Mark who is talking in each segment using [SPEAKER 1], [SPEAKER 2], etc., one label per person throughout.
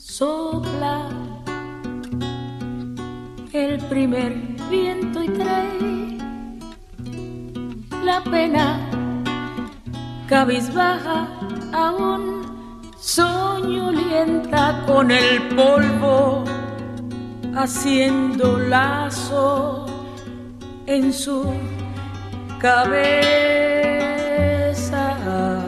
[SPEAKER 1] Sopla el primer viento y trae la pena cabizbaja a un soñolienta con el polvo haciendo lazo en su cabeza.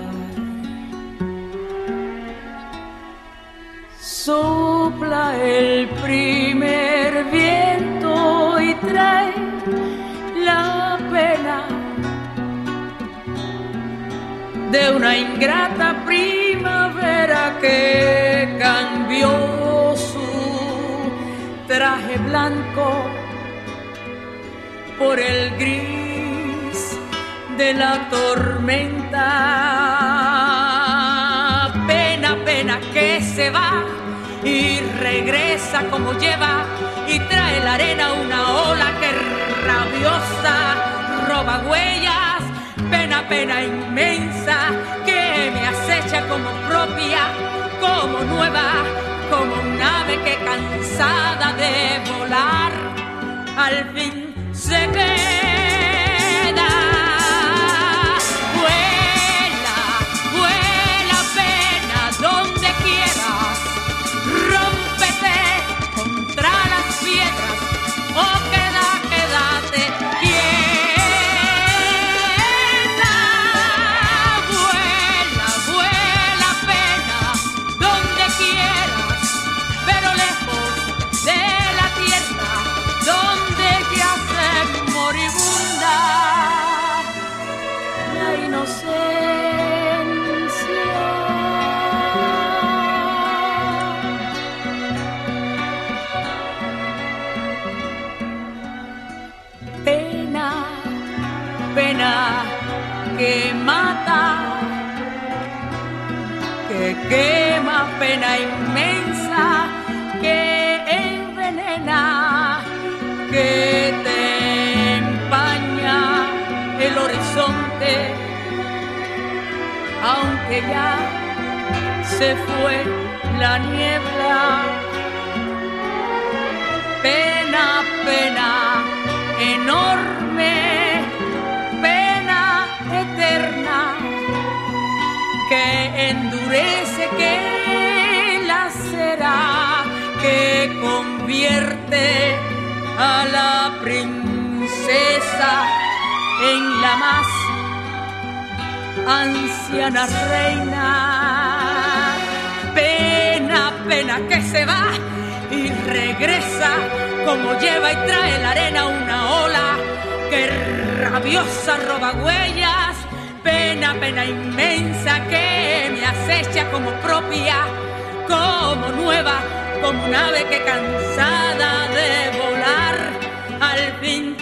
[SPEAKER 1] Sopla el primer viento y trae la pena de una ingrata primavera que cambió su traje blanco por el gris de la tormenta. Pena, pena que se va y regresa como lleva y trae la arena una ola que rabiosa roba huellas. Pena, pena inmensa que me acecha como propia, como nueva, como un ave que cansada de volar al fin se queda. Vuela, vuela pena donde quieras, rómpete contra las piedras o quédate quieta. Vuela, vuela pena donde quieras, pero lejos de la tierra donde yace moribunda la inocencia. Pena, pena que mata, que quema, pena inmensa que envenena, que te empaña el horizonte, aunque ya se fue la niebla. Pena, pena enorme, pena eterna, que endurece, que lacera, que convierte a la princesa en la más anciana reina. Pena, pena que se va y regresa como lleva y trae la arena una ola que rabiosa roba huellas. Pena, pena inmensa que me acecha como propia, como nueva, como un ave que cansada de volar al fin